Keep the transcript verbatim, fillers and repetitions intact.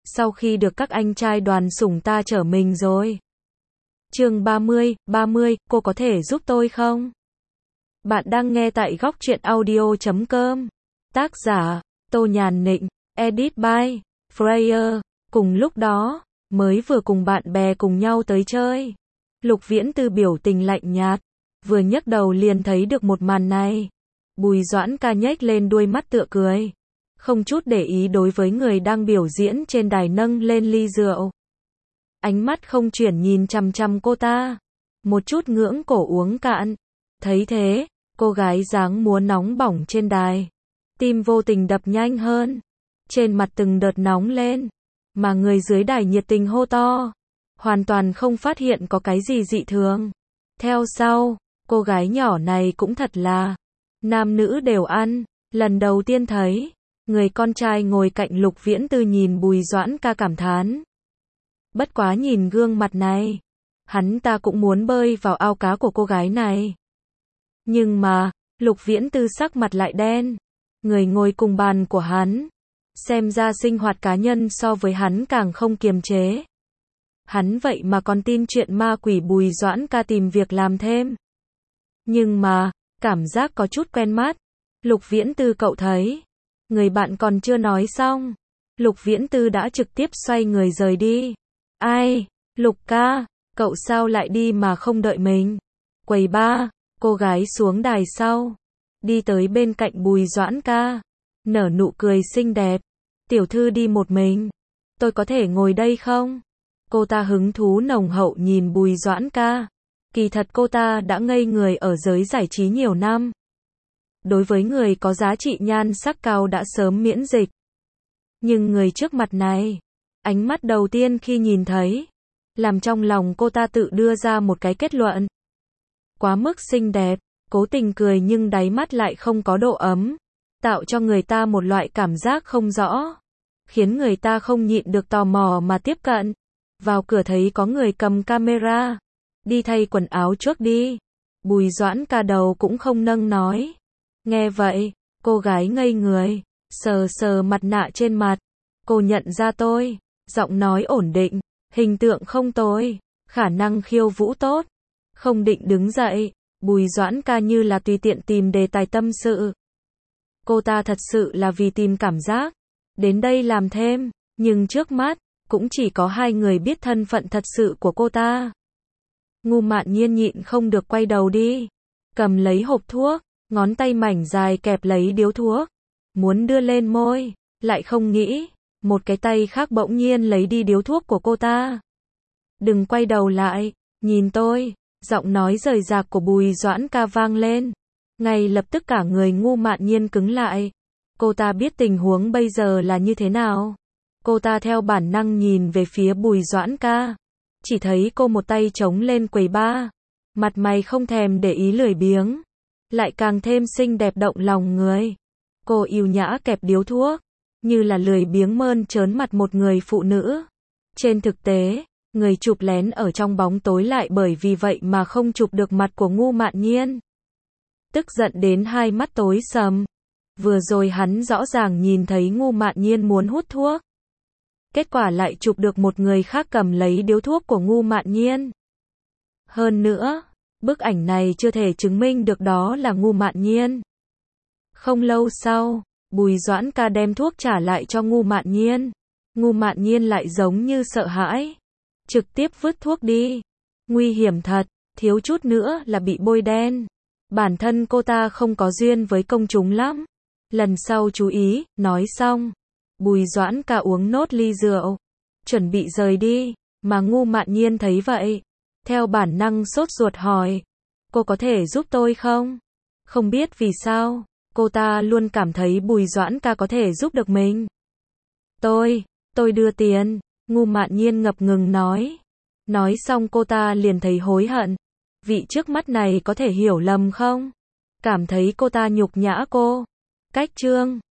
sau khi được các anh trai đoàn sủng ta chở mình rồi. Chương ba mươi, ba mươi, cô có thể giúp tôi không? Bạn đang nghe tại góc truyện audio chấm com. Tác giả, Tô Nhàn Nịnh, edit by Freya. Cùng lúc đó, mới vừa cùng bạn bè cùng nhau tới chơi. Lục Viễn Tư biểu tình lạnh nhạt, vừa nhấc đầu liền thấy được một màn này. Bùi Doãn Ca nhếch lên đuôi mắt tựa cười, không chút để ý đối với người đang biểu diễn trên đài nâng lên ly rượu. Ánh mắt không chuyển nhìn chằm chằm cô ta, một chút ngưỡng cổ uống cạn. Thấy thế, cô gái dáng múa nóng bỏng trên đài, tim vô tình đập nhanh hơn, trên mặt từng đợt nóng lên, mà người dưới đài nhiệt tình hô to, hoàn toàn không phát hiện có cái gì dị thường. Theo sau, cô gái nhỏ này cũng thật là nam nữ đều ăn, lần đầu tiên thấy. Người con trai ngồi cạnh Lục Viễn Tư nhìn Bùi Doãn Ca cảm thán. Bất quá nhìn gương mặt này, hắn ta cũng muốn bơi vào ao cá của cô gái này. Nhưng mà, Lục Viễn Tư sắc mặt lại đen. Người ngồi cùng bàn của hắn, xem ra sinh hoạt cá nhân so với hắn càng không kiềm chế. Hắn vậy mà còn tin chuyện ma quỷ Bùi Doãn Ca tìm việc làm thêm. Nhưng mà, cảm giác có chút quen mắt. Lục Viễn Tư cậu thấy. Người bạn còn chưa nói xong, Lục Viễn Tư đã trực tiếp xoay người rời đi. Ai, Lục ca, cậu sao lại đi mà không đợi mình? Quầy ba, cô gái xuống đài sau, đi tới bên cạnh Bùi Doãn Ca, nở nụ cười xinh đẹp. Tiểu thư đi một mình, tôi có thể ngồi đây không? Cô ta hứng thú nồng hậu nhìn Bùi Doãn Ca. Kỳ thật cô ta đã ngây người ở giới giải trí nhiều năm. Đối với người có giá trị nhan sắc cao đã sớm miễn dịch. Nhưng người trước mặt này, ánh mắt đầu tiên khi nhìn thấy, làm trong lòng cô ta tự đưa ra một cái kết luận. Quá mức xinh đẹp, cố tình cười nhưng đáy mắt lại không có độ ấm, tạo cho người ta một loại cảm giác không rõ, khiến người ta không nhịn được tò mò mà tiếp cận. Vào cửa thấy có người cầm camera, đi thay quần áo trước đi. Bùi Doãn Ca đầu cũng không nâng nói. Nghe vậy, cô gái ngây người, sờ sờ mặt nạ trên mặt. Cô nhận ra tôi, giọng nói ổn định, hình tượng không tồi, khả năng khiêu vũ tốt. Không định đứng dậy, Bùi Doãn Ca như là tùy tiện tìm đề tài tâm sự. Cô ta thật sự là vì tìm cảm giác, đến đây làm thêm, nhưng trước mắt, cũng chỉ có hai người biết thân phận thật sự của cô ta. Ngu Mạn Nhiên nhịn không được quay đầu đi, cầm lấy hộp thuốc, ngón tay mảnh dài kẹp lấy điếu thuốc, muốn đưa lên môi, lại không nghĩ, một cái tay khác bỗng nhiên lấy đi điếu thuốc của cô ta. Đừng quay đầu lại, nhìn tôi, giọng nói rời rạc của Bùi Doãn Ca vang lên. Ngay lập tức cả người Ngu Mạn Nhiên cứng lại. Cô ta biết tình huống bây giờ là như thế nào. Cô ta theo bản năng nhìn về phía Bùi Doãn Ca. Chỉ thấy cô một tay chống lên quầy ba, mặt mày không thèm để ý lười biếng, lại càng thêm xinh đẹp động lòng người. Cô yêu nhã kẹp điếu thuốc, như là lười biếng mơn trớn mặt một người phụ nữ. Trên thực tế, người chụp lén ở trong bóng tối lại bởi vì vậy mà không chụp được mặt của Ngu Mạn Nhiên. Tức giận đến hai mắt tối sầm. Vừa rồi hắn rõ ràng nhìn thấy Ngu Mạn Nhiên muốn hút thuốc. Kết quả lại chụp được một người khác cầm lấy điếu thuốc của Ngu Mạn Nhiên. Hơn nữa, bức ảnh này chưa thể chứng minh được đó là Ngu Mạn Nhiên. Không lâu sau, Bùi Doãn Ca đem thuốc trả lại cho Ngu Mạn Nhiên. Ngu Mạn Nhiên lại giống như sợ hãi, trực tiếp vứt thuốc đi. Nguy hiểm thật, thiếu chút nữa là bị bôi đen. Bản thân cô ta không có duyên với công chúng lắm. Lần sau chú ý, nói xong. Bùi Doãn Ca uống nốt ly rượu, chuẩn bị rời đi, mà Ngu Mạn Nhiên thấy vậy, theo bản năng sốt ruột hỏi, cô có thể giúp tôi không? Không biết vì sao, cô ta luôn cảm thấy Bùi Doãn Ca có thể giúp được mình. Tôi, tôi đưa tiền, Ngu Mạn Nhiên ngập ngừng nói. Nói xong cô ta liền thấy hối hận, vị trước mắt này có thể hiểu lầm không? Cảm thấy cô ta nhục nhã cô. Cách chương